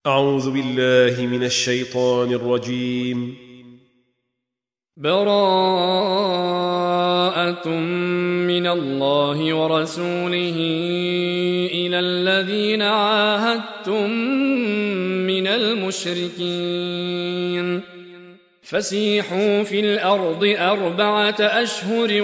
أعوذ بالله من الشيطان الرجيم. براءة من الله ورسوله إلى الذين عاهدتم من المشركين فسيحوا في الأرض 4 أشهر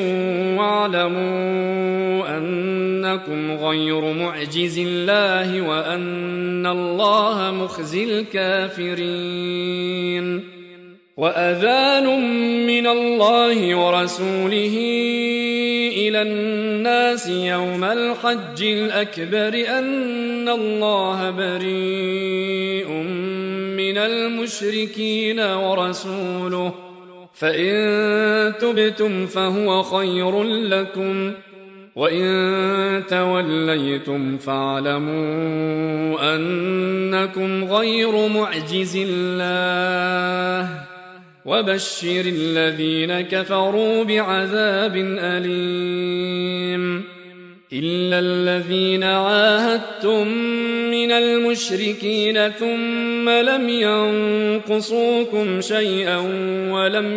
واعلموا أنكم غير معجز الله وأن الله مخزي الكافرين. وأذان من الله ورسوله إلى الناس يوم الحج الأكبر أن الله بريء من المشركين ورسوله فإن تبتم فهو خير لكم وإن توليتم فاعلموا أنكم غير معجز الله وبشر الذين كفروا بعذاب أليم. إلا الذين عاهدتم من المشركين ثم لم ينقصوكم شيئا ولم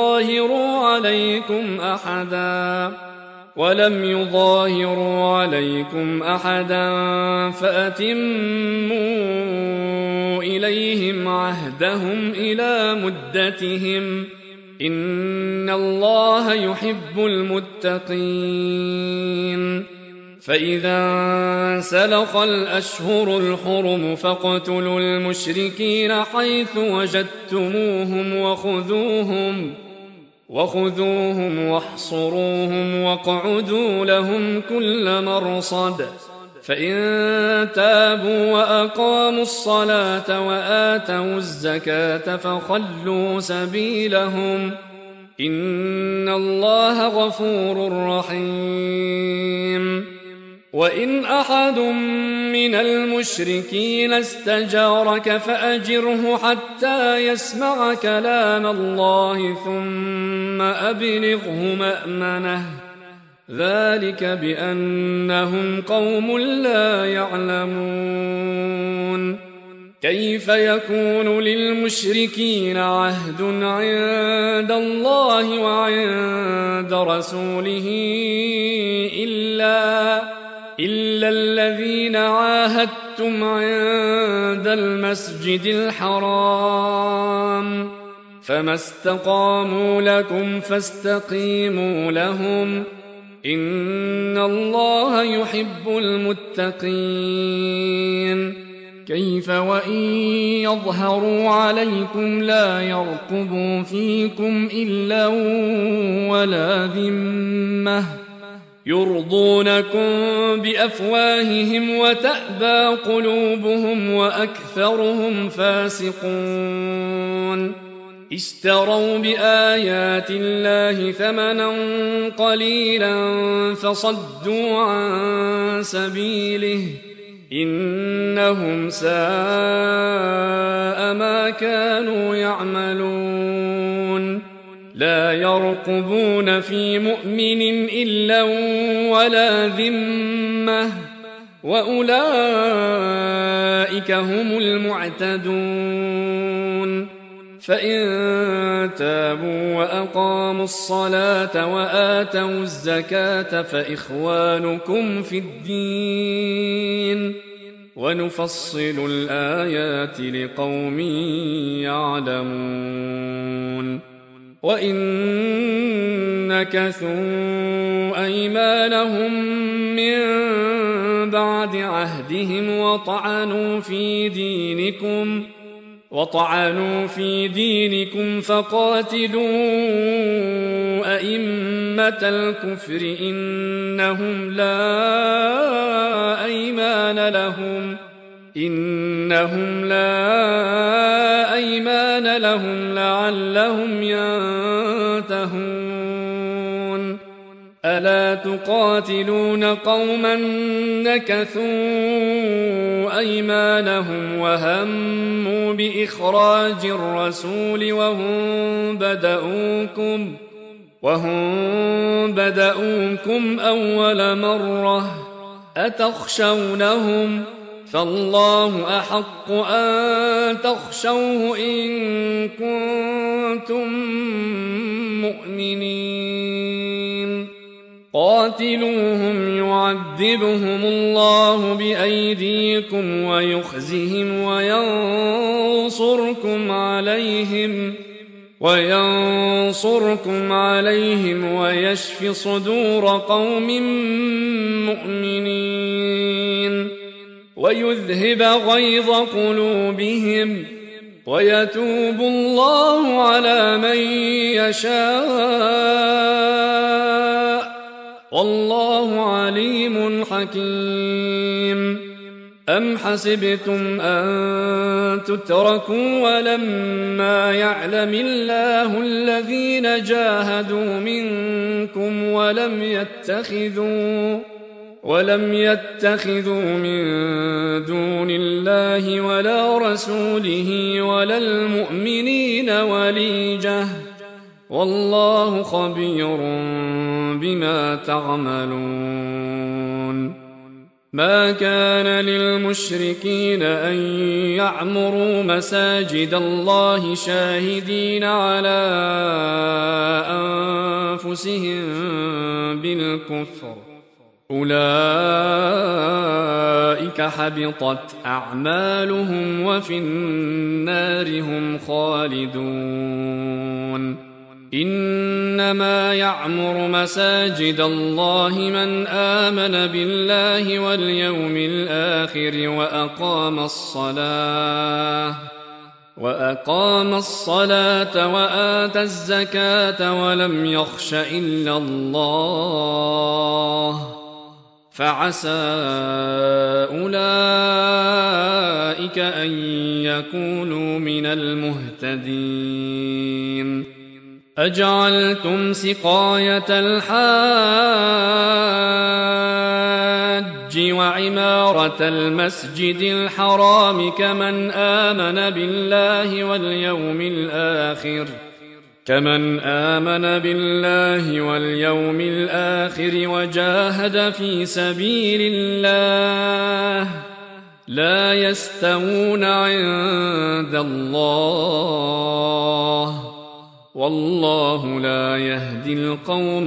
يظاهروا عليكم أحدا فأتموا إليهم عهدهم إلى مدتهم إن الله يحب المتقين. فإذا انسلخ الأشهر الحرم فاقتلوا المشركين حيث وجدتموهم وخذوهم واحصروهم واقعدوا لهم كل مرصد فإن تابوا وأقاموا الصلاة وآتوا الزكاة فخلوا سبيلهم إن الله غفور رحيم. وإن أحد من المشركين استجارك فأجره حتى يسمع كلام الله ثم أبلغه مأمنه ذلك بأنهم قوم لا يعلمون. كيف يكون للمشركين عهد عند الله وعند رسوله إلا الذين عاهدتم عند المسجد الحرام فما استقاموا لكم فاستقيموا لهم إن الله يحب المتقين. كيف وإن يظهروا عليكم لا يرقبوا فيكم إلا ولا ذمة يرضونكم بأفواههم وتأبى قلوبهم وأكثرهم فاسقون. اشتروا بآيات الله ثمنا قليلا فصدوا عن سبيله إنهم ساء ما كانوا يعملون. لا يرقبون في مؤمن إلا ولا ذمة وأولئك هم المعتدون. فإن تابوا وأقاموا الصلاة وآتوا الزكاة فإخوانكم في الدين ونفصل الآيات لقوم يعلمون. وإن نكثوا أيمانهم من بعد عهدهم وطعنوا في دينكم فقاتلوا أئمة الكفر إنهم لا أيمان لهم لعلهم ينتهون. ألا تقاتلون قوما نكثوا أيمانهم وهموا بإخراج الرسول وهم بدؤوكم أول مرة أتخشونهم فالله أحق أن تخشوه إن كنتم مؤمنين قاتلوهم يعذبهم الله بأيديكم ويخزهم وينصركم عليهم ويشف صدور قوم مؤمنين ويذهب غيظ قلوبهم ويتوب الله على من يشاء والله عليم حكيم أم حسبتم أن تتركوا ولما يعلم الله الذين جاهدوا منكم ولم يتخذوا من دون الله ولا رسوله ولا المؤمنين وليجة والله خبير بما تعملون ما كان للمشركين أن يعمروا مساجد الله شاهدين على أنفسهم بالكفر أولئك حبطت أعمالهم وفي النار هم خالدون إنما يعمر مساجد الله من آمن بالله واليوم الآخر وأقام الصلاة وآتى الزكاة ولم يخش إلا الله فعسى أولئك أن يكونوا من المهتدين أجعلتم سقاية الحاج وعمارة المسجد الحرام كمن آمن بالله واليوم الآخر وجاهد في سبيل الله لا يستوون عند الله والله لا يهدي القوم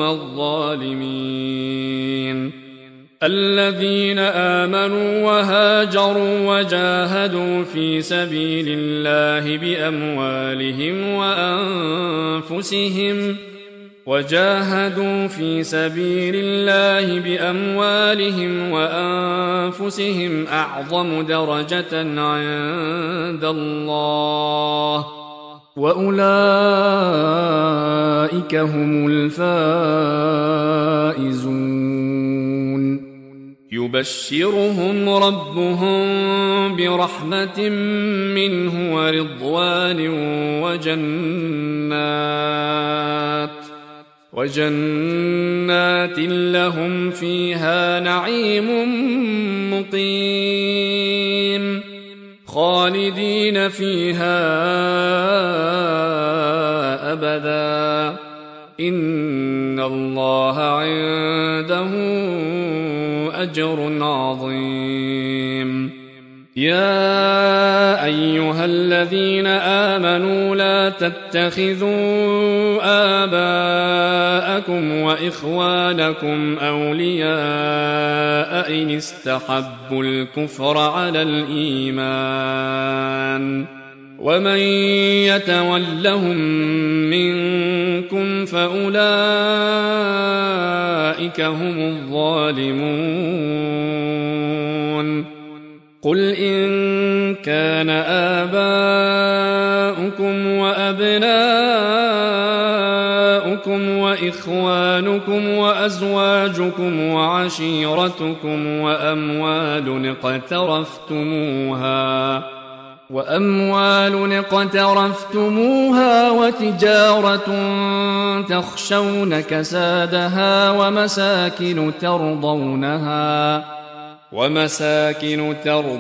الظالمين الذين آمنوا وهاجروا وجاهدوا في سبيل الله بأموالهم وأنفسهم أعظم درجة عند الله وأولئك هم الفائزون يبشرهم ربهم برحمة منه ورضوان وجنات لهم فيها نعيم مقيم خالدين فيها أبدا إن الله عنده أجر عظيم يا أيها الذين آمنوا لا تتخذوا آباءكم وإخوانكم أولياء إن استحبوا الكفر على الإيمان ومن يتولهم منكم فأولئك هم الظالمون قل إن كان آباؤكم وأبناؤكم وإخوانكم وأزواجكم وعشيرتكم وأموال اقترفتموها وتجارة تخشون كسادها ومساكن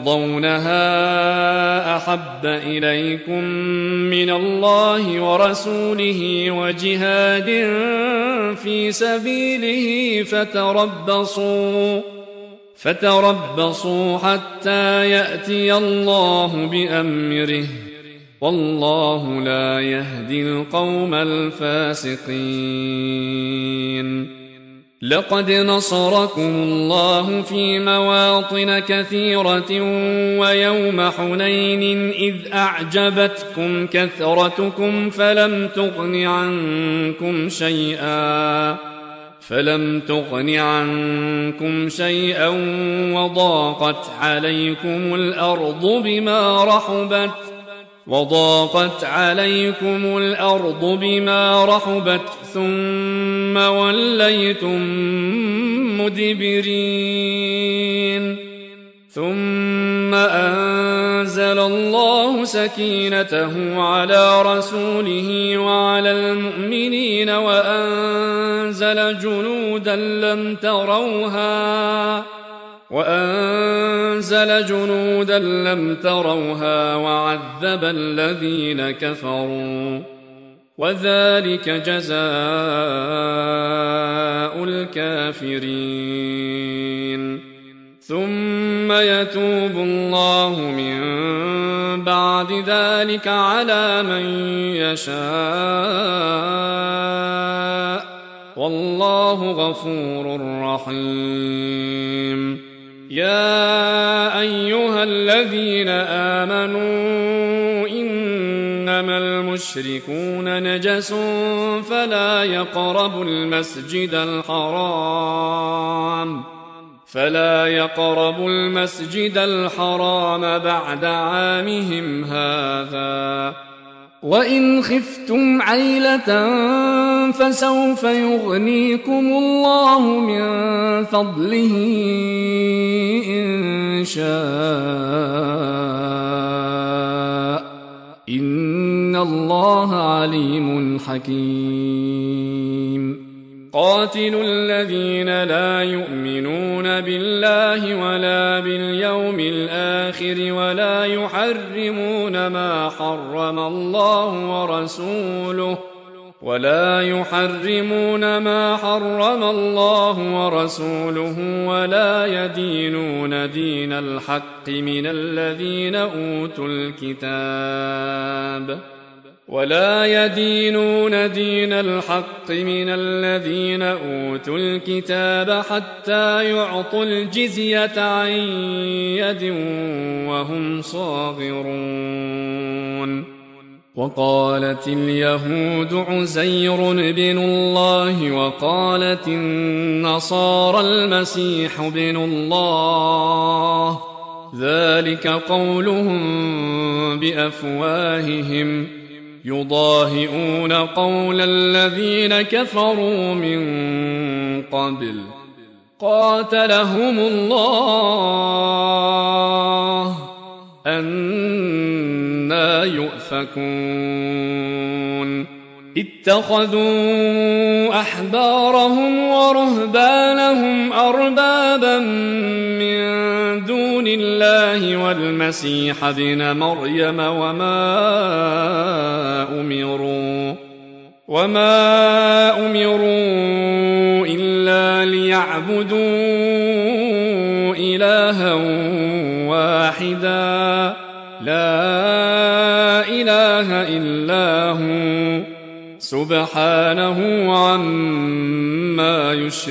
ترضونها أحب إليكم من الله ورسوله وجهاد فتربصوا حتى يأتي الله بأمره والله لا يهدي القوم الفاسقين. لقد نصركم الله في مواطن كثيرة ويوم حنين إذ أعجبتكم كثرتكم فلم تغن عنكم شيئا وضاقت عليكم الأرض بما رحبت ثم وليتم مدبرين. ثم أنزل الله سكينته على رسوله وعلى المؤمنين وأنزل جنودا لم تروها وعذب الذين كفروا وذلك جزاء الكافرين. ثم يتوب الله من بعد ذلك على من يشاء والله غفور رحيم. يا أيها الذين آمنوا إنما المشركون نجس فلا يقربوا المسجد الحرام بعد عامهم هذا. وإن خفتم عيلة فسوف يغنيكم الله من فضله إن شاء إن الله عليم حكيم. قاتلوا الذين لا يؤمنون بالله ولا باليوم الآخر ولا يحرمون ما حرم الله ورسوله ولا يدينون دين الحق من الذين أوتوا الكتاب حتى يعطوا الجزية عن يد وهم صاغرون. وقالت اليهود عزير بن الله وقالت النصارى المسيح بن الله ذلك قولهم بأفواههم يضاهئون قول الذين كفروا من قبل قاتلهم الله أنى يؤفكون. اتخذوا أحبارهم ورهبانهم أربابا من دون الله والمسيح ابن مريم وما أمروا إلا ليعبدوا إلها واحدا لا إله إلا هو سبحانه عما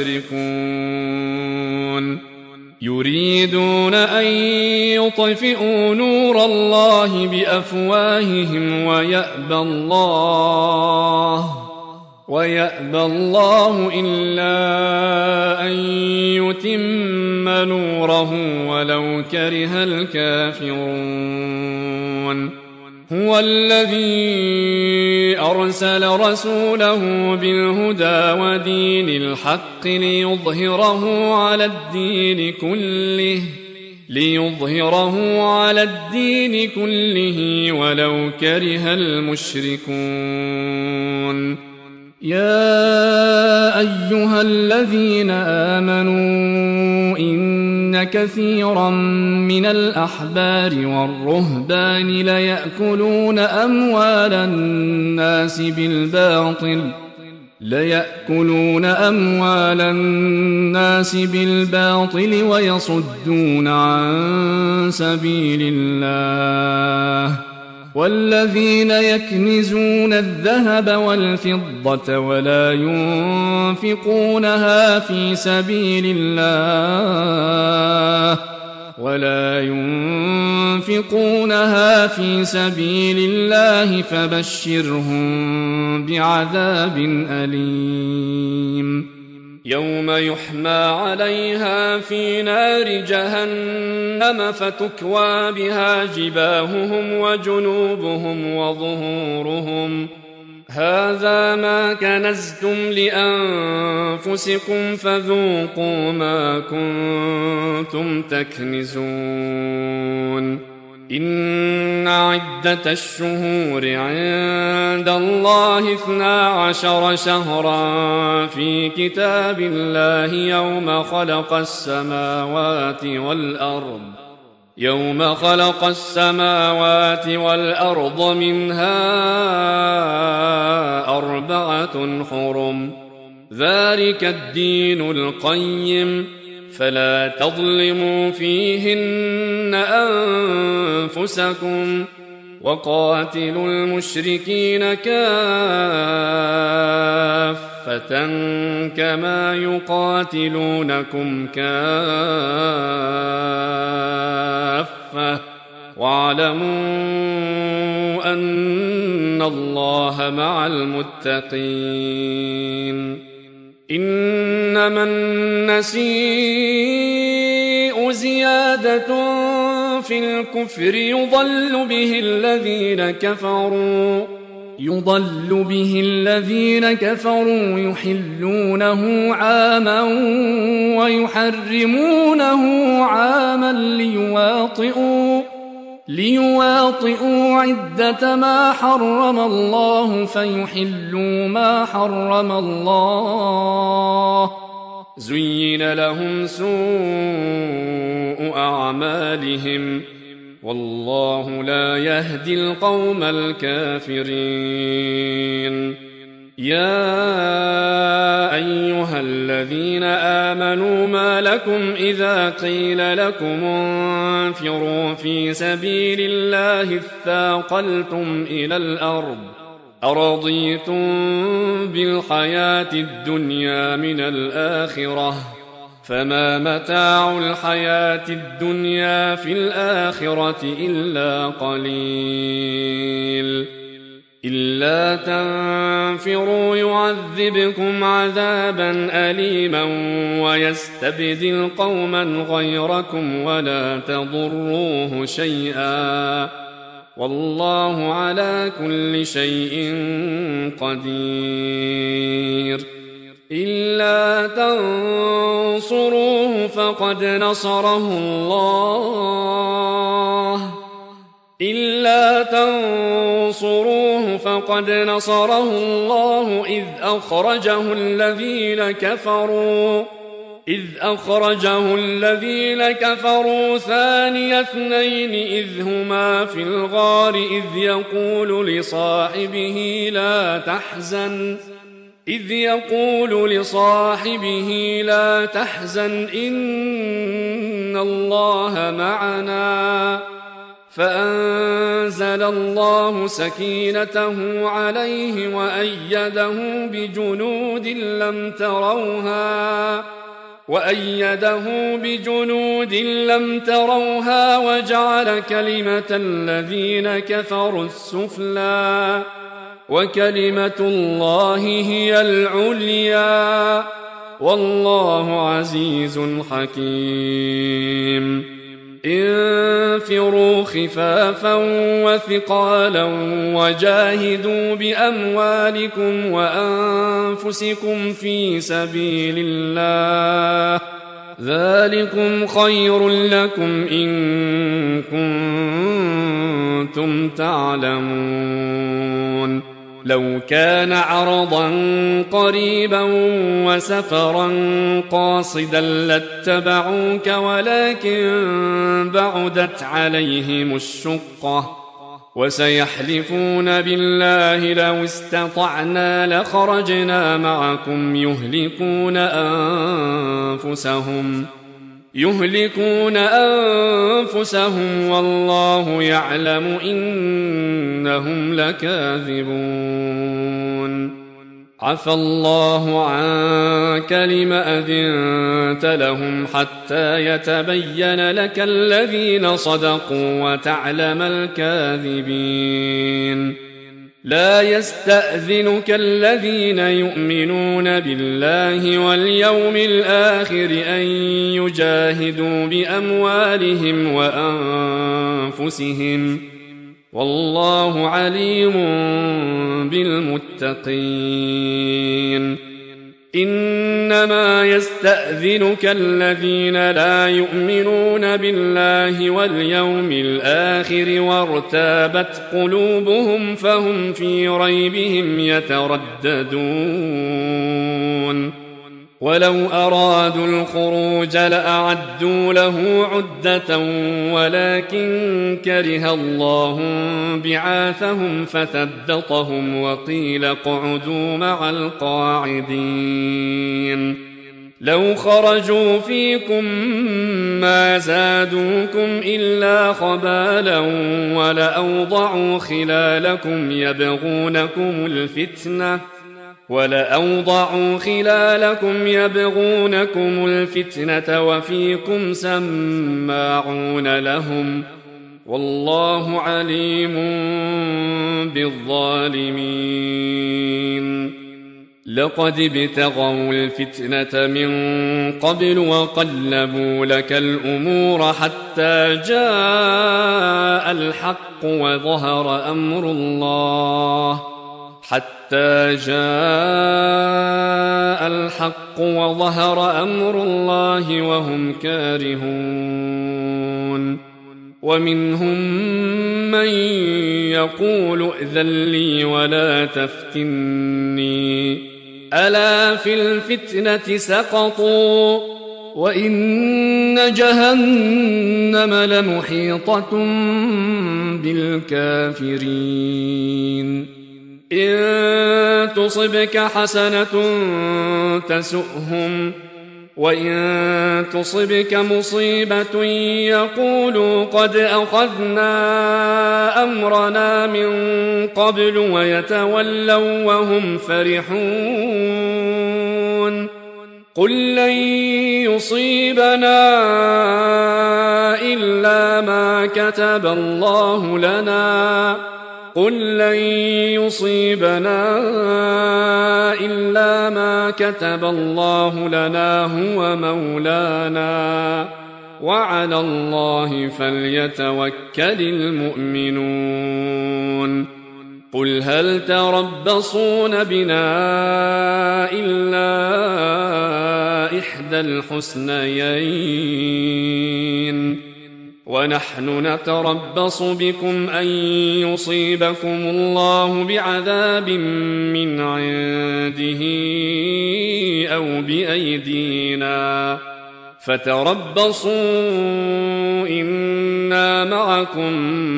يشركون. يريدون أن يطفئوا نور الله بأفواههم ويأبى الله إلا أن يتم نوره ولو كره الكافرون. هو الذي أرسل رسوله بالهدى ودين الحق ليظهره على الدين كله ولو كره المشركون. يا أيها الذين آمنوا إن كثيرا من الأحبار والرهبان ليأكلون أموال الناس ليأكلون أموال الناس بالباطل ويصدون عن سبيل الله والذين يكنزون الذهب والفضة ولا ينفقونها في سبيل الله فبشرهم بعذاب أليم يوم يحمى عليها في نار جهنم فتكوى بها جباههم وجنوبهم وظهورهم هذا ما كنزتم لأنفسكم فذوقوا ما كنتم تكنزون إن عدة الشهور عند الله 12 شهرا في كتاب الله يوم خلق السماوات والأرض منها 4 حرم ذلك الدين القيم فلا تظلموا فيهن أنفسكم وقاتلوا المشركين كافة كما يقاتلونكم كافة واعلموا أن الله مع المتقين إنما النسيء زيادة في الكفر يضل به الذين كفروا يحلونه عاما ويحرمونه عاما ليواطئوا عدة ما حرم الله فيحلوا ما حرم الله زين لهم سوء أعمالهم والله لا يهدي القوم الكافرين يا أيها الذين آمنوا ما لكم إذا قيل لكم انفروا في سبيل الله اثاقلتم إلى الأرض أرضيتم بالحياة الدنيا من الآخرة فما متاع الحياة الدنيا في الآخرة إلا قليل إلا تنفروا يعذبكم عذابا أليما ويستبدل قوما غيركم ولا تضروه شيئا والله على كل شيء قدير إلا تنصروه فقد نصره الله إذ أخرجه الذين كفروا ثاني اثنين إذ هما في الغار إذ يقول لصاحبه لا تحزن إن الله معنا فأنزل الله سكينته عليه وأيده بجنود لم تروها وجعل كلمة الذين كفروا السفلى وكلمة الله هي العليا والله عزيز حكيم انفروا خفافا وثقالا وجاهدوا بأموالكم وأنفسكم في سبيل الله ذلكم خير لكم إن كنتم تعلمون لو كان عرضا قريبا وسفرا قاصدا لاتبعوك ولكن بعدت عليهم الشقة وسيحلفون بالله لو استطعنا لخرجنا معكم يهلكون أنفسهم والله يعلم إنهم لكاذبون. عفى الله عنك لم أذنت لهم حتى يتبين لك الذين صدقوا وتعلم الكاذبين. لا يستأذنك الذين يؤمنون بالله واليوم الآخر أن يجاهدوا بأموالهم وأنفسهم والله عليم بالمتقين. إنما يستأذنك الذين لا يؤمنون بالله واليوم الآخر وارتابت قلوبهم فهم في ريبهم يترددون. ولو أرادوا الخروج لأعدوا له عدة ولكن كره الله بعاثهم فثبطهم وقيل اقعدوا مع القاعدين. لو خرجوا فيكم ما زادوكم إلا خبالا ولأوضعوا خلالكم يبغونكم الفتنة وفيكم سماعون لهم والله عليم بالظالمين. لقد ابتغوا الفتنة من قبل وقلبوا لك الأمور حتى جاء الحق وظهر أمر الله وهم كارهون. ومنهم من يقول ائذن لي ولا تفتني ألا في الفتنة سقطوا وإن جهنم لمحيطة بالكافرين. إن تصبك حسنة تسؤهم وإن تصبك مصيبة يقولوا قد أخذنا أمرنا من قبل ويتولوا وهم فرحون. قل لن يصيبنا إلا ما كتب الله لنا هو مولانا وعلى الله فليتوكل المؤمنون. قل هل تربصون بنا إلا إحدى الحسنيين ونحن نتربص بكم أن يصيبكم الله بعذاب من عنده أو بأيدينا فتربصوا إنا معكم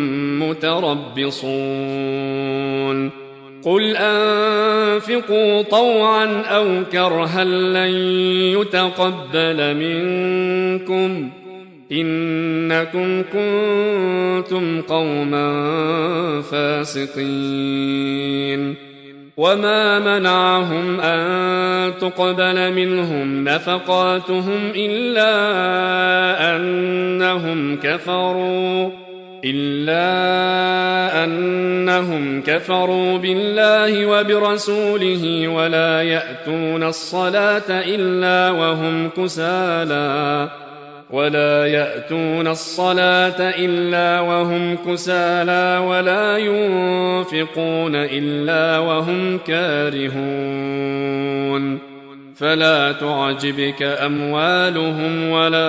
متربصون. قل أنفقوا طوعا أو كرها لن يتقبل منكم إنكم كنتم قوما فاسقين. وما منعهم أن تقبل منهم نفقاتهم إلا أنهم كفروا بالله وبرسوله ولا يأتون الصلاة إلا وهم كسالى ولا ينفقون إلا وهم كارهون. فلا تعجبك أموالهم ولا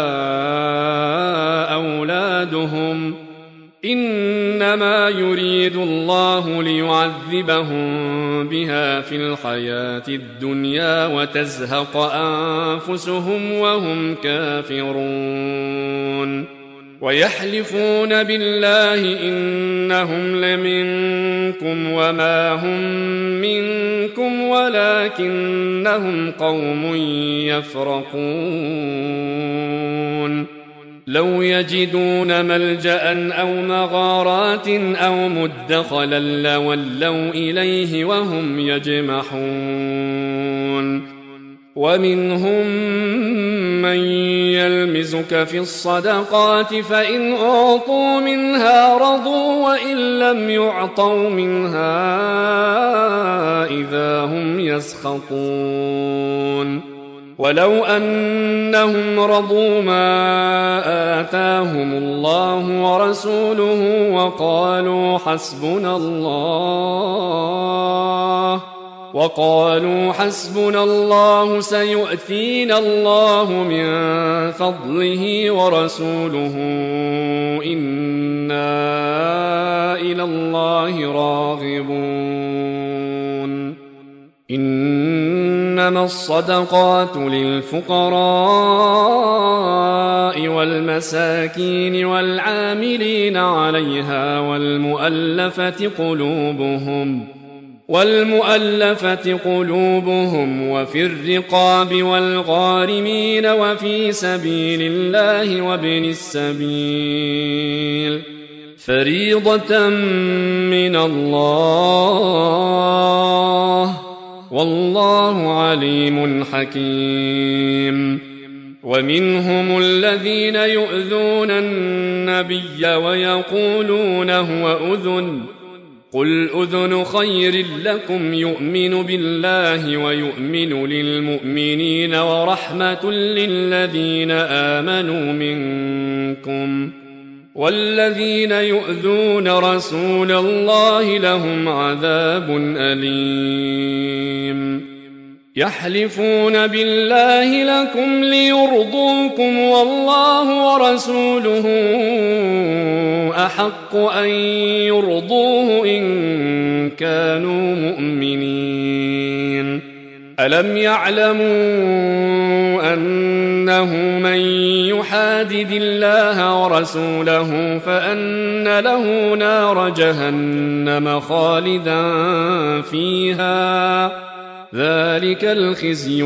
أولادهم إنما يريد الله ليعذبهم بها في الحياة الدنيا وتزهق أنفسهم وهم كافرون. ويحلفون بالله إنهم لمنكم وما هم منكم ولكنهم قوم يفرقون لو يجدون ملجأ أو مغارات أو مدخلا لولوا إليه وهم يجمحون ومنهم من يلمزك في الصدقات فإن أعطوا منها رضوا وإن لم يعطوا منها إذا هم يسخطون ولو أنهم رضوا ما آتاهم الله ورسوله وقالوا حسبنا الله سيؤتينا الله من فضله ورسوله إنا إلى الله راغبون إنما الصدقات للفقراء والمساكين والعاملين عليها والمؤلفة قلوبهم وفي الرقاب والغارمين وفي سبيل الله وابن السبيل فريضة من الله والله عليم حكيم ومنهم الذين يؤذون النبي ويقولون هو أذن قل أذن خير لكم يؤمن بالله ويؤمن للمؤمنين ورحمة للذين آمنوا منكم والذين يؤذون رسول الله لهم عذاب أليم يحلفون بالله لكم ليرضوكم والله ورسوله أحق أن يرضوه إن كانوا مؤمنين ألم يعلموا أنه من يحادد الله ورسوله فأن له نار جهنم خالدا فيها ذلك الخزي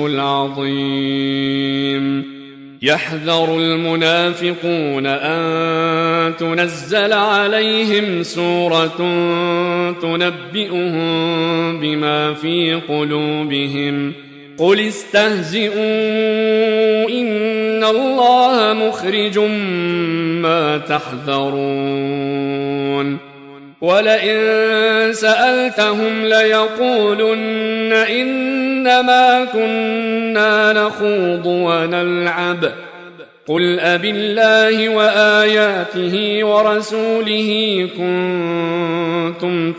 العظيم يحذر المنافقون أن تنزل عليهم سورة تنبئهم بما في قلوبهم قل استهزئوا إن الله مخرج ما تحذرون ولئن سألتهم ليقولن إنما كنا نخوض ونلعب قل أبالله وآياته ورسوله كنتم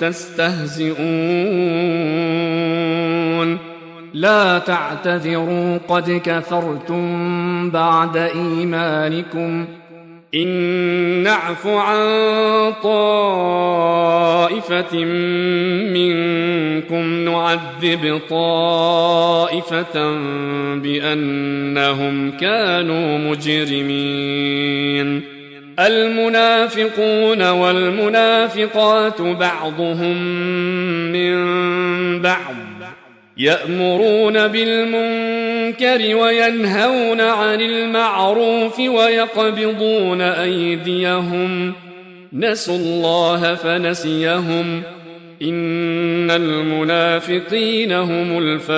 تستهزئون لا تعتذروا قد كفرتم بعد إيمانكم إن نعف عن طائفة منكم نعذب طائفة بأنهم كانوا مجرمين المنافقون والمنافقات بعضهم من بعض يأمرون بالمنكر وينهون عن المعروف ويقبضون أيديهم نسوا الله فنسيهم إن المنافقين هم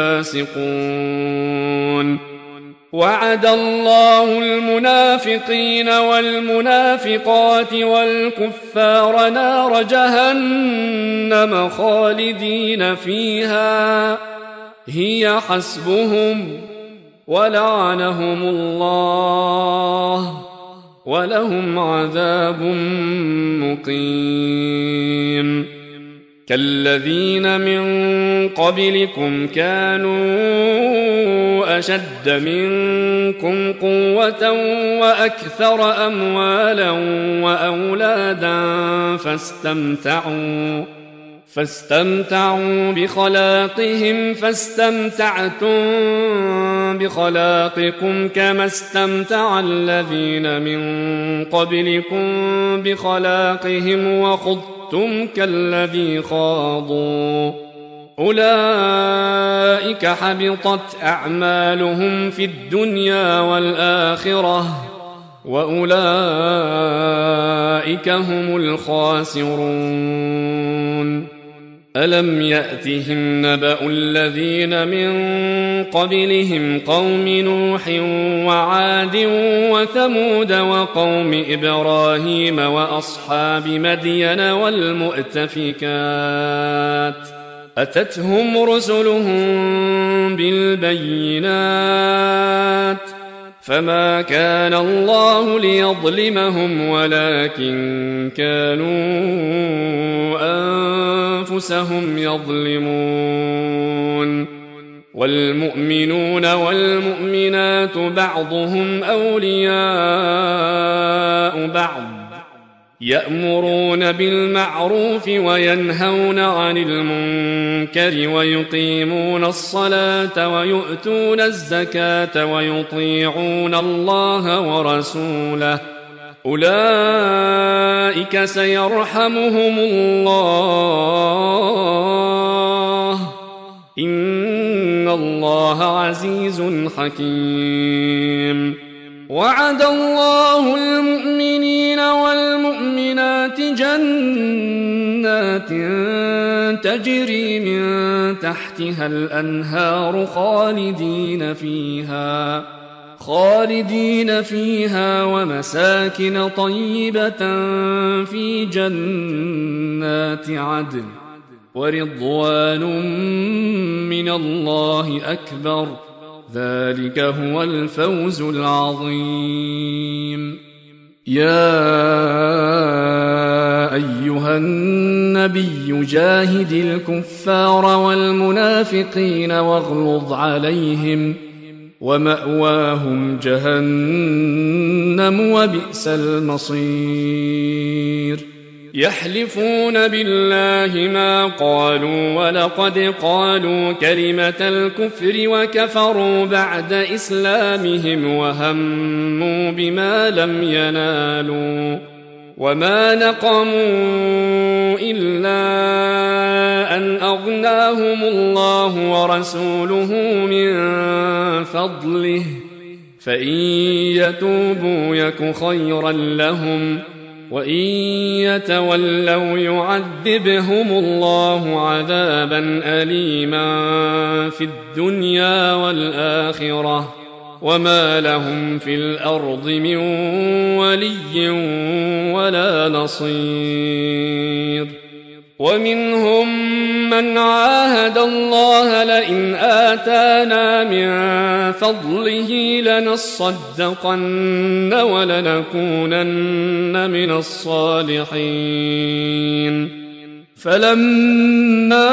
الفاسقون وعد الله المنافقين والمنافقات والكفار نار جهنم خالدين فيها هي حسبهم ولعنهم الله ولهم عذاب مقيم كالذين من قبلكم كانوا أشد منكم قوة وأكثر أموالا وأولادا فاستمتعوا بخلاقهم فاستمتعتم بخلاقكم كما استمتع الذين من قبلكم بخلاقهم وخضتم كالذي خاضوا أولئك حبطت أعمالهم في الدنيا والآخرة وأولئك هم الخاسرون. ألم يأتهم نبأ الذين من قبلهم قوم نوح وعاد وثمود وقوم إبراهيم وأصحاب مدين والمؤتفكات أتتهم رسلهم بالبينات فما كان الله ليظلمهم ولكن كانوا أنفسهم يظلمون. والمؤمنون والمؤمنات بعضهم أولياء بعض يأمرون بالمعروف وينهون عن المنكر ويقيمون الصلاة ويؤتون الزكاة ويطيعون الله ورسوله أولئك سيرحمهم الله إن الله عزيز حكيم. وعد الله المؤمنين والمؤمنات جنات تجري من تحتها الأنهار خالدين فيها ومساكن طيبة في جنات عدن ورضوان من الله أكبر ذلك هو الفوز العظيم. يا أيها النبي جاهد الكفار والمنافقين واغلظ عليهم ومأواهم جهنم وبئس المصير. يحلفون بالله ما قالوا ولقد قالوا كلمة الكفر وكفروا بعد إسلامهم وهموا بما لم ينالوا وما نقموا إلا أن أغناهم الله ورسوله من فضله فإن يتوبوا يك خيرا لهم وإن يتولوا يعذبهم الله عذابا أليما في الدنيا والآخرة وما لهم في الأرض من ولي ولا نصير. ومنهم من عاهد الله لئن آتانا من فضله لنصدقن ولنكونن من الصالحين فلما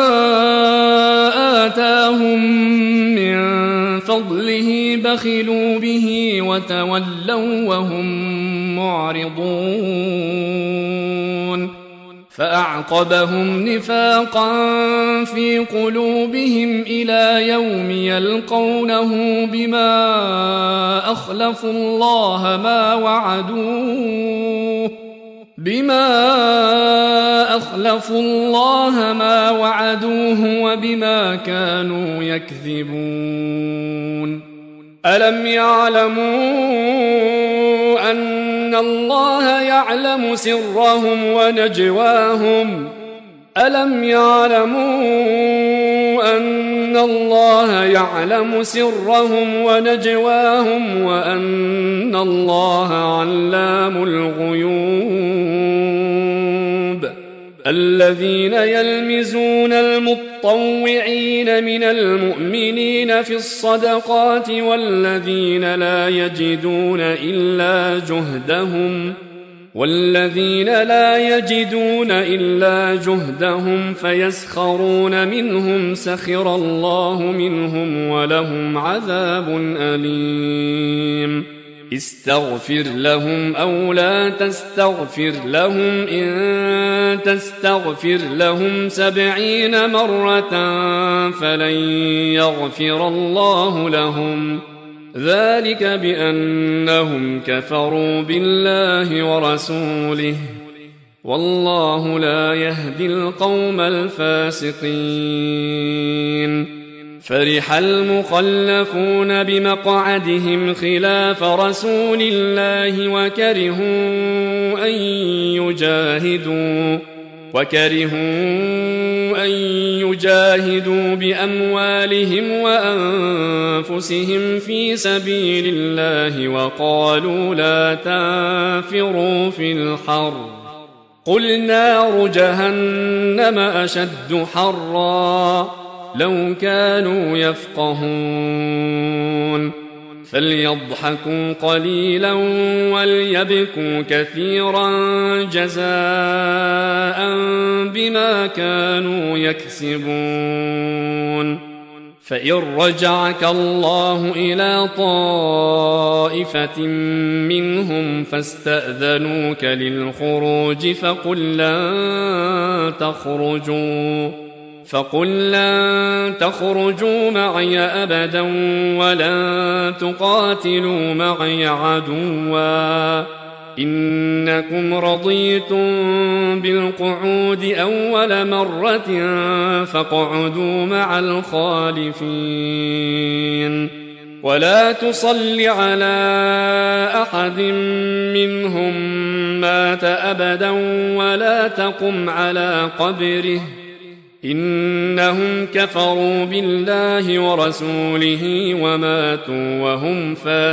آتاهم من فضله بخلوا به وتولوا وهم معرضون فأعقبهم نفاقا في قلوبهم إلى يوم يلقونه بما أخلفوا الله ما وعدوه وبما كانوا يكذبون. ألم يعلموا أن الله يعلم سرهم ونجواهم ألم يعلموا أن الله يعلم سرهم ونجواهم وأن الله علام الغيوب. الذين يلمزون المطوعين من المؤمنين في الصدقات والذين لا يجدون إلا جهدهم فيسخرون منهم سخر الله منهم ولهم عذاب أليم. استغفر لهم أو لا تستغفر لهم إن تستغفر لهم 70 مرة فلن يغفر الله لهم ذلك بأنهم كفروا بالله ورسوله والله لا يهدي القوم الفاسقين. فرح المخلفون بمقعدهم خلاف رسول الله وكرهوا أن يجاهدوا بأموالهم وأنفسهم في سبيل الله وقالوا لا تنفروا في الحر قل نار جهنم أشد حرا لو كانوا يفقهون فليضحكوا قليلا وليبكوا كثيرا جزاء بما كانوا يكسبون. فإن رجعك الله إلى طائفة منهم فاستأذنوك للخروج فقل لن تخرجوا معي أبدا ولن تقاتلوا معي عدوا إنكم رضيتم بالقعود أول مرة فاقعدوا مع الخالفين ولا تصل على أحد منهم مات أبدا ولا تقم على قبره إنهم كفروا بالله ورسوله وماتوا وهم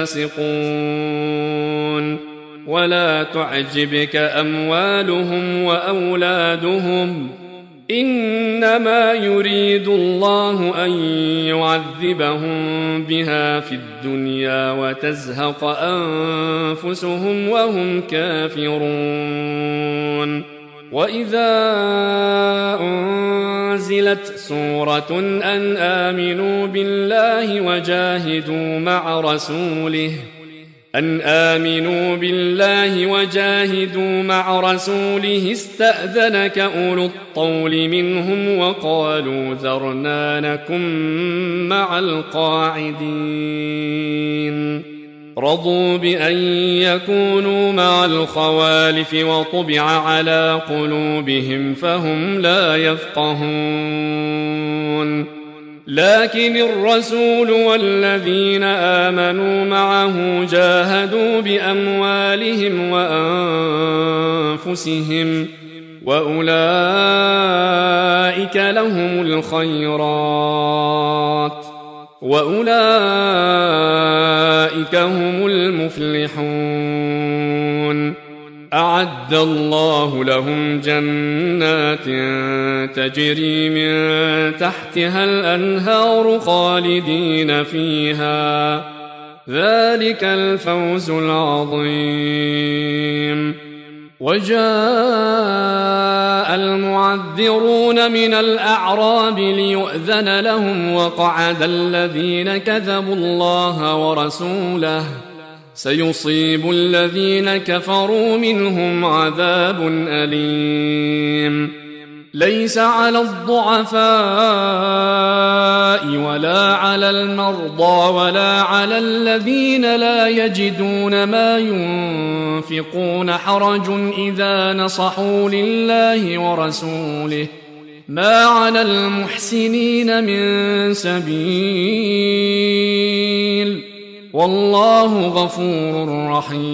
فاسقون. ولا تعجبك أموالهم وأولادهم إنما يريد الله أن يعذبهم بها في الدنيا وتزهق أنفسهم وهم كافرون. وإذا أنزلت سورة أن آمنوا بالله وجاهدوا مع رسوله استأذنك أولو الطول منهم وقالوا ذرنا نكن مع القاعدين رضوا بأن يكونوا مع الخوالف وطبع على قلوبهم فهم لا يفقهون. لكن الرسول والذين آمنوا معه جاهدوا بأموالهم وأنفسهم وأولئك لهم الخيرات وأولئك هم المفلحون. أعد الله لهم جنات تجري من تحتها الأنهار خالدين فيها ذلك الفوز العظيم. وجاء المعذرون من الأعراب ليؤذن لهم وقعد الذين كذبوا الله ورسوله سيصيب الذين كفروا منهم عذاب أليم. ليس على الضعفاء ولا على المرضى ولا على الذين لا يجدون ما ينفقون حرج إذا نصحوا لله ورسوله ما على المحسنين من سبيل والله غفور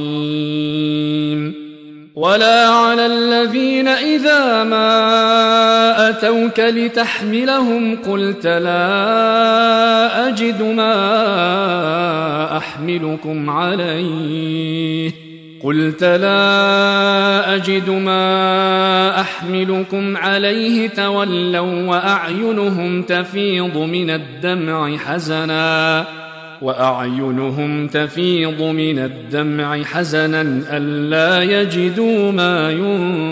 رحيم. ولا على الذين إذا ما أتوك لتحملهم قلت لا أجد ما أحملكم عليه تولوا وأعينهم تفيض من الدمع حزنا ألا يجدوا ما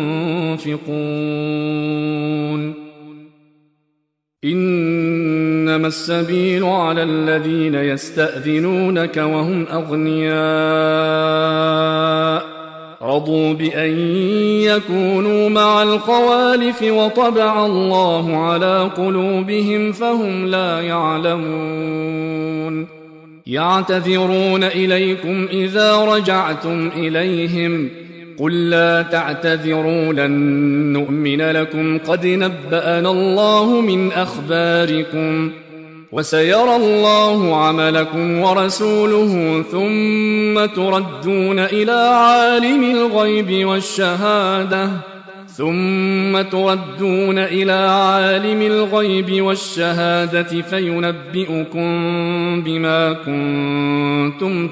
ينفقون. إنما إنما السبيل على الذين يستأذنونك وهم أغنياء رضوا بأن يكونوا مع الخوالف وطبع الله على قلوبهم فهم لا يعلمون يعتذرون إليكم إذا رجعتم إليهم قل لا تعتذروا لن نؤمن لكم قد نبأنا الله من أخباركم وسيرى الله عملكم ورسوله ثم تردون إلى عالم الغيب والشهادة فينبئكم بما كنتم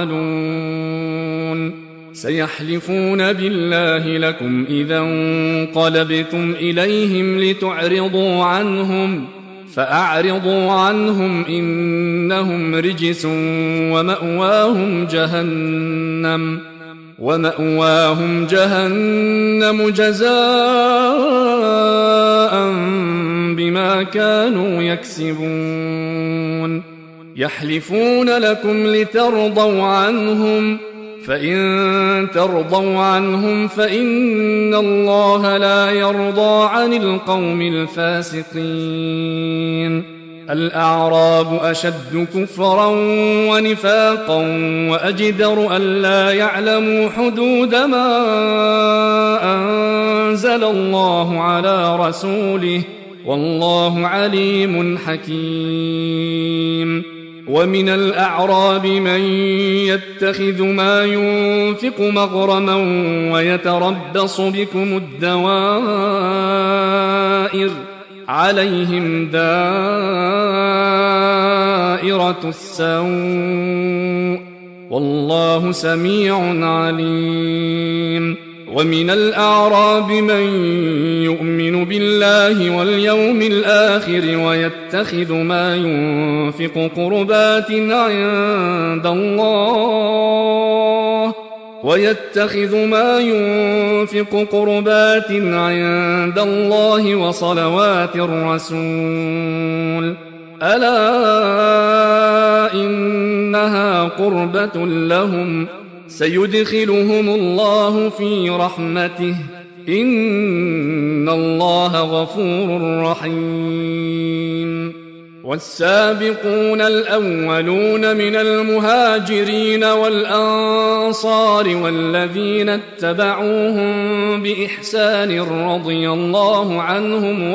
تعملون سيحلفون بالله لكم إذا انقلبتم إليهم لتعرضوا عنهم فأعرضوا عنهم إنهم رجس ومأواهم جهنم جزاء بما كانوا يكسبون يحلفون لكم لترضوا عنهم فإن ترضوا عنهم فإن الله لا يرضى عن القوم الفاسقين الأعراب أشد كفرا ونفاقا وأجدر ألا يعلموا حدود ما أنزل الله على رسوله والله عليم حكيم ومن الأعراب من يتخذ ما ينفق مغرما ويتربص بكم الدوائر عليهم دائرة السوء والله سميع عليم ومن الأعراب من يؤمن بالله واليوم الآخر ويتخذ ما ينفق قربات عند الله وصلوات الرسول ألا إنها قربة لهم سيدخلهم الله في رحمته إن الله غفور رحيم والسابقون الأولون من المهاجرين والأنصار والذين اتبعوهم بإحسان رضي الله عنهم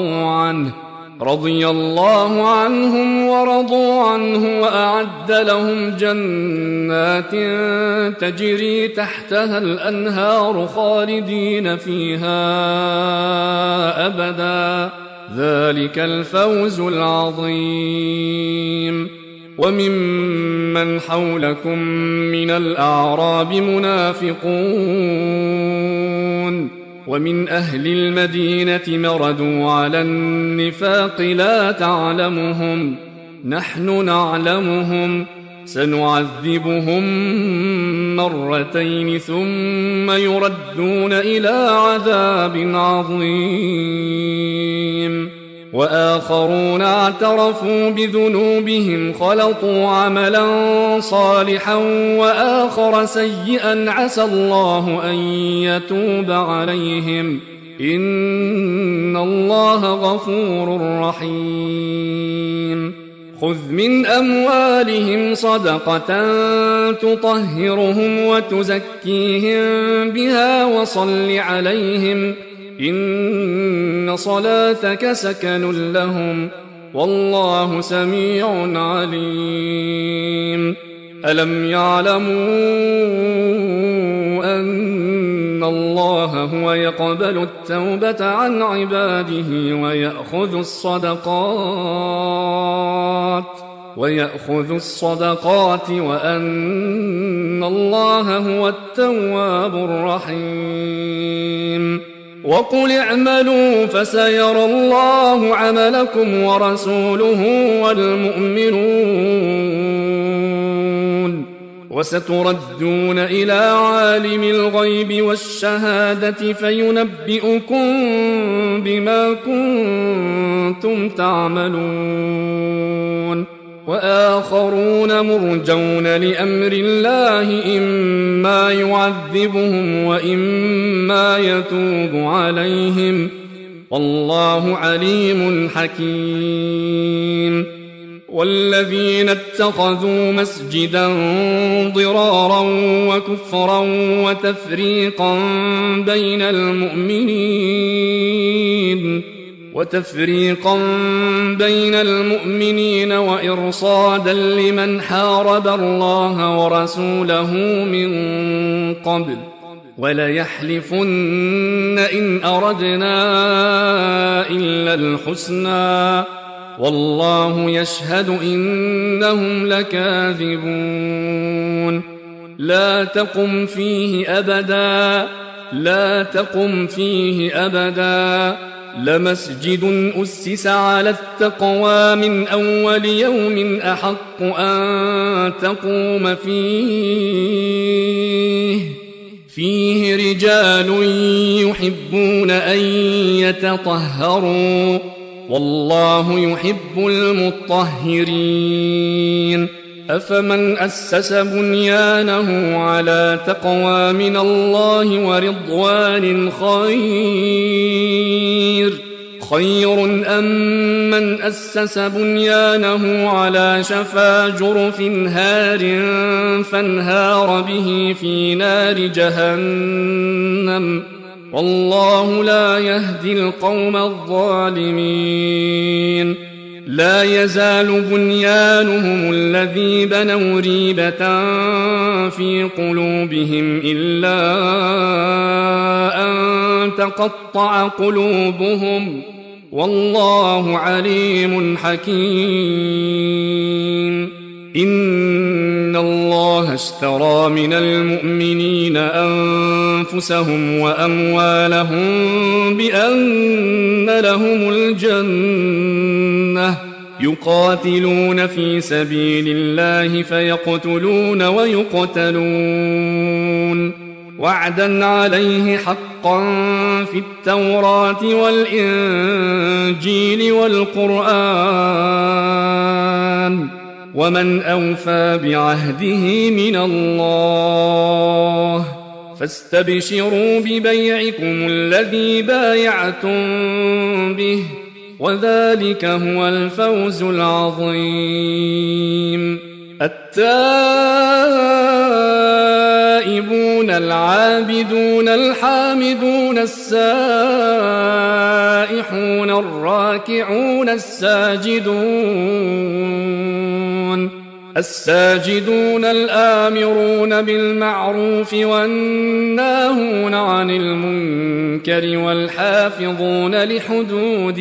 ورضوا عنه وأعد لهم جنات تجري تحتها الأنهار خالدين فيها أبدا ذلك الفوز العظيم وممن حولكم من الأعراب منافقون ومن أهل المدينة مردوا على النفاق لا تعلمهم نحن نعلمهم سنعذبهم مرتين ثم يردون إلى عذاب عظيم وآخرون اعترفوا بذنوبهم خلطوا عملا صالحا وآخر سيئا عسى الله أن يتوب عليهم إن الله غفور رحيم خذ من أموالهم صدقة تطهرهم وتزكيهم بها وصل عليهم إن صلاتك سكن لهم والله سميع عليم ألم يعلموا أن الله هو يقبل التوبة عن عباده ويأخذ الصدقات وأن الله هو التواب الرحيم وقل اعملوا فسيرى الله عملكم ورسوله والمؤمنون وستردون إلى عالم الغيب والشهادة فينبئكم بما كنتم تعملون وآخرون مرجون لأمر الله إما يعذبهم وإما يتوب عليهم والله عليم حكيم والذين اتخذوا مسجدا ضرارا وكفرا وتفريقا بين المؤمنين وإرصادا لمن حارب الله ورسوله من قبل وليحلفن إن أردنا إلا الحسنى والله يشهد إنهم لكاذبون لا تقم فيه أبدا لمسجد أسس على التقوى من أول يوم أحق أن تقوم فيه رجال يحبون أن يتطهروا والله يحب المطهرين أفمن أسس بنيانه على تقوى من الله ورضوان خير أم من أسس بنيانه على شفا جرف هار فانهار به في نار جهنم والله لا يهدي القوم الظالمين لا يزال بنيانهم الذي بنوا ريبة في قلوبهم إلا أن تقطع قلوبهم والله عليم حكيم إن الله اشترى من المؤمنين أنفسهم وأموالهم بأن لهم الجنة يقاتلون في سبيل الله فيقتلون ويقتلون وعدا عليه حقا في التوراة والإنجيل والقرآن ومن أوفى بعهده من الله فاستبشروا ببيعكم الذي بايعتم به وذلك هو الفوز العظيم التائبون العابدون الحامدون السائحون الراكعون الساجدون الآمرون بالمعروف والناهون عن المنكر والحافظون لحدود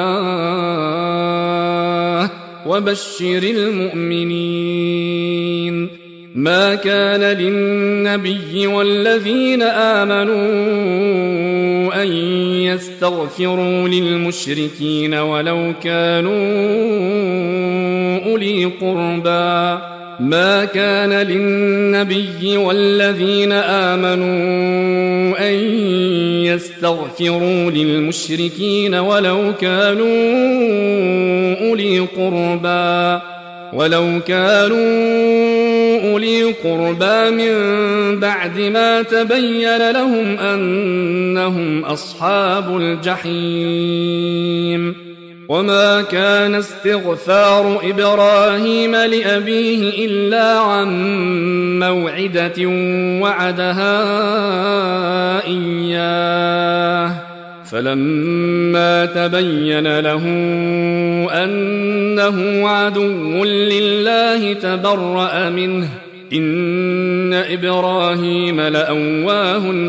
الله وبشر المؤمنين ما كان للنبي والذين آمنوا أن يستغفروا للمشركين ولو كانوا أولي قربى ما كان للنبي والذين آمنوا أن يستغفروا للمشركين ولو كانوا أولي قربى من بعد ما تبين لهم أنهم أصحاب الجحيم وما كان استغفار إبراهيم لأبيه إلا عن موعدة وعدها إياه فلما تبين له أنه عدو لله تبرأ منه إن إبراهيم لأواه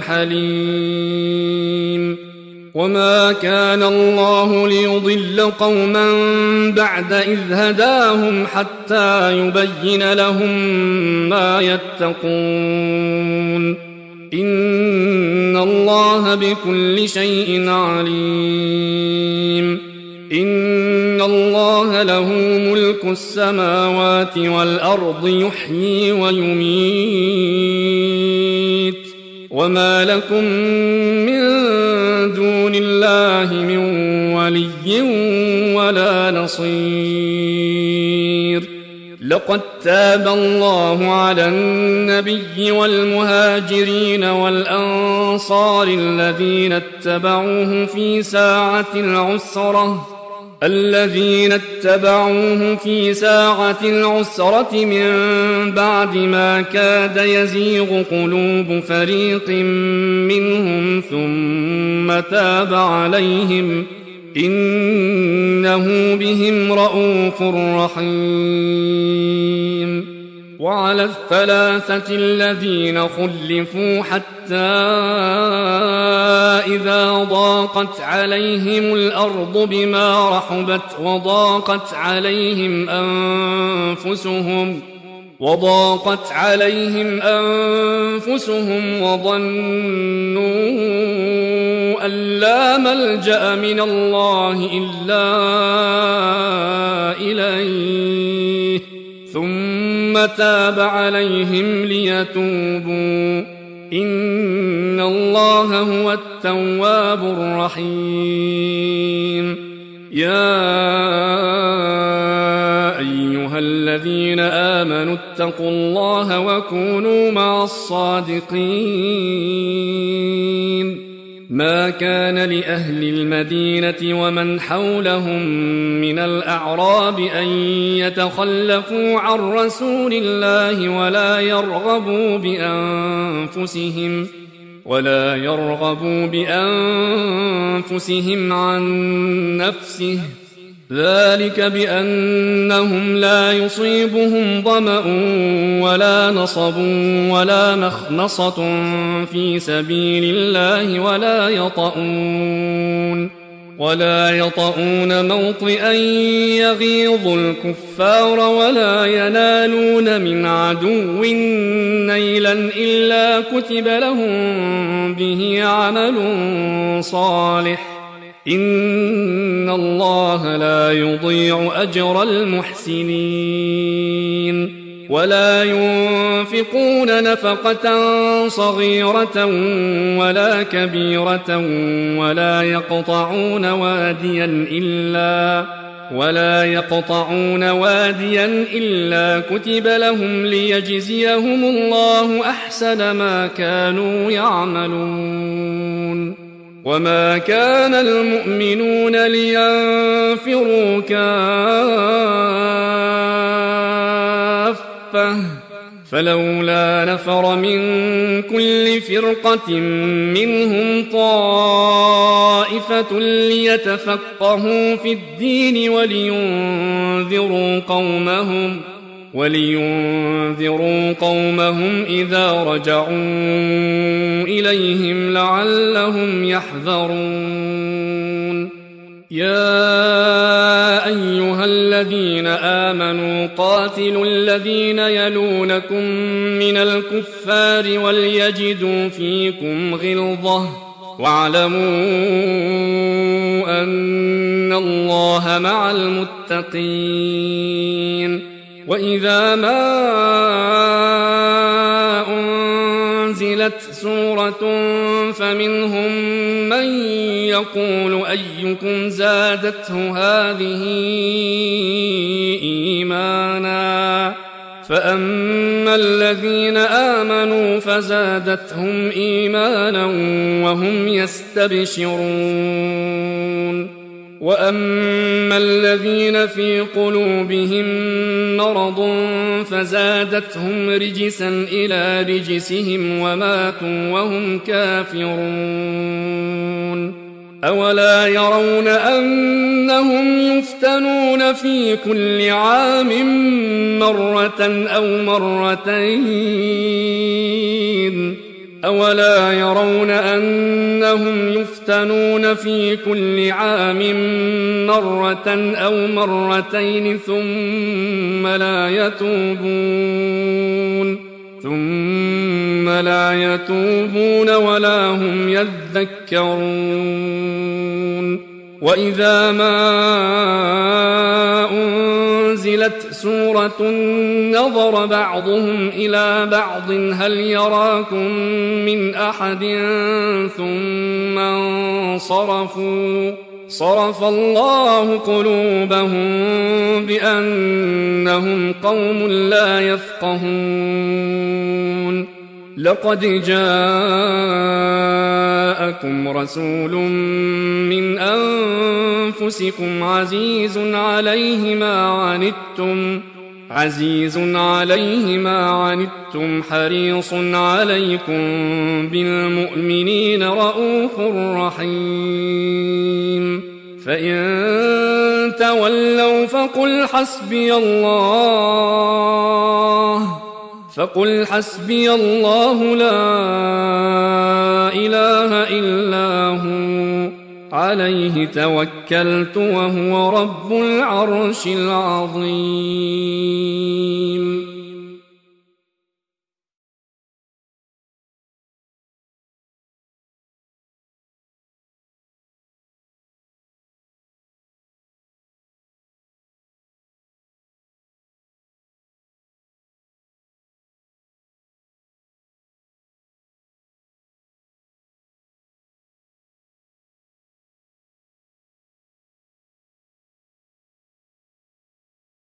حليم وما كان الله ليضل قوما بعد إذ هداهم حتى يبين لهم ما يتقون إن الله بكل شيء عليم إن الله له ملك ملك السماوات والأرض يحيي ويميت وما لكم من دون الله من ولي ولا نصير. لقد تاب الله على النبي والمهاجرين والأنصار الذين اتبعوه في ساعة العسرة من بعد ما كاد يزيغ قلوب فريق منهم ثم تاب عليهم إنه بهم رءوف رحيم. وعلى الثلاثة الذين خلفوا حتى إذا ضاقت عليهم الأرض بما رحبت وضاقت عليهم أنفسهم وظنوا أن لا ملجأ من الله إلا إليه ثم تاب عليهم ليتوبوا إن الله هو التواب الرحيم. يا أيها الذين آمنوا اتقوا الله وكونوا مع الصادقين. ما كان لأهل المدينة ومن حولهم من الأعراب أن يتخلفوا عن رسول الله ولا يرغبوا بأنفسهم عن نفسه، ذلك بأنهم لا يصيبهم ظمأ ولا نصب ولا مخنصة في سبيل الله ولا يطؤون موطئا يغيظ الكفار ولا ينالون من عدو نيلا إلا كتب لهم به عمل صالح إن الله لا يضيع أجر المحسنين. ولا ينفقون نفقة صغيرة ولا كبيرة ولا يقطعون واديا إلا كتب لهم ليجزيهم الله أحسن ما كانوا يعملون. وما كان المؤمنون لينفروا كافة فلولا نفر من كل فرقة منهم طائفة ليتفقهوا في الدين ولينذروا قومهم إذا رجعوا إليهم لعلهم يحذرون. يا أيها الذين آمنوا قاتلوا الذين يلونكم من الكفار وليجدوا فيكم غلظة واعلموا أن الله مع المتقين. وإذا ما أنزلت سورة فمنهم من يقول أيكم زادته هذه إيمانا فأما الذين آمنوا فزادتهم إيمانا وهم يستبشرون. وأما الذين في قلوبهم مرض فزادتهم رجسا إلى رجسهم وماتوا وهم كافرون. أولا يرون أنهم يفتنون في كل عام مرة أو مرتين أولا يرون أنهم يفتنون في كل عام مرة أو مرتين ثم لا يتوبون ولا هم يذكرون. وإذا ما أنزلت أنزلت سورة نظر بعضهم إلى بعض هل يراكم من أحد ثم انصرفوا صرف الله قلوبهم بأنهم قوم لا يفقهون لقد جاءكم رسول من أنفسكم عزيز عليه ما عنتم حريص عليكم بالمؤمنين رؤوف رحيم فإن تولوا فقل حسبي الله لا إله إلا هو عليه توكلت وهو رب العرش العظيم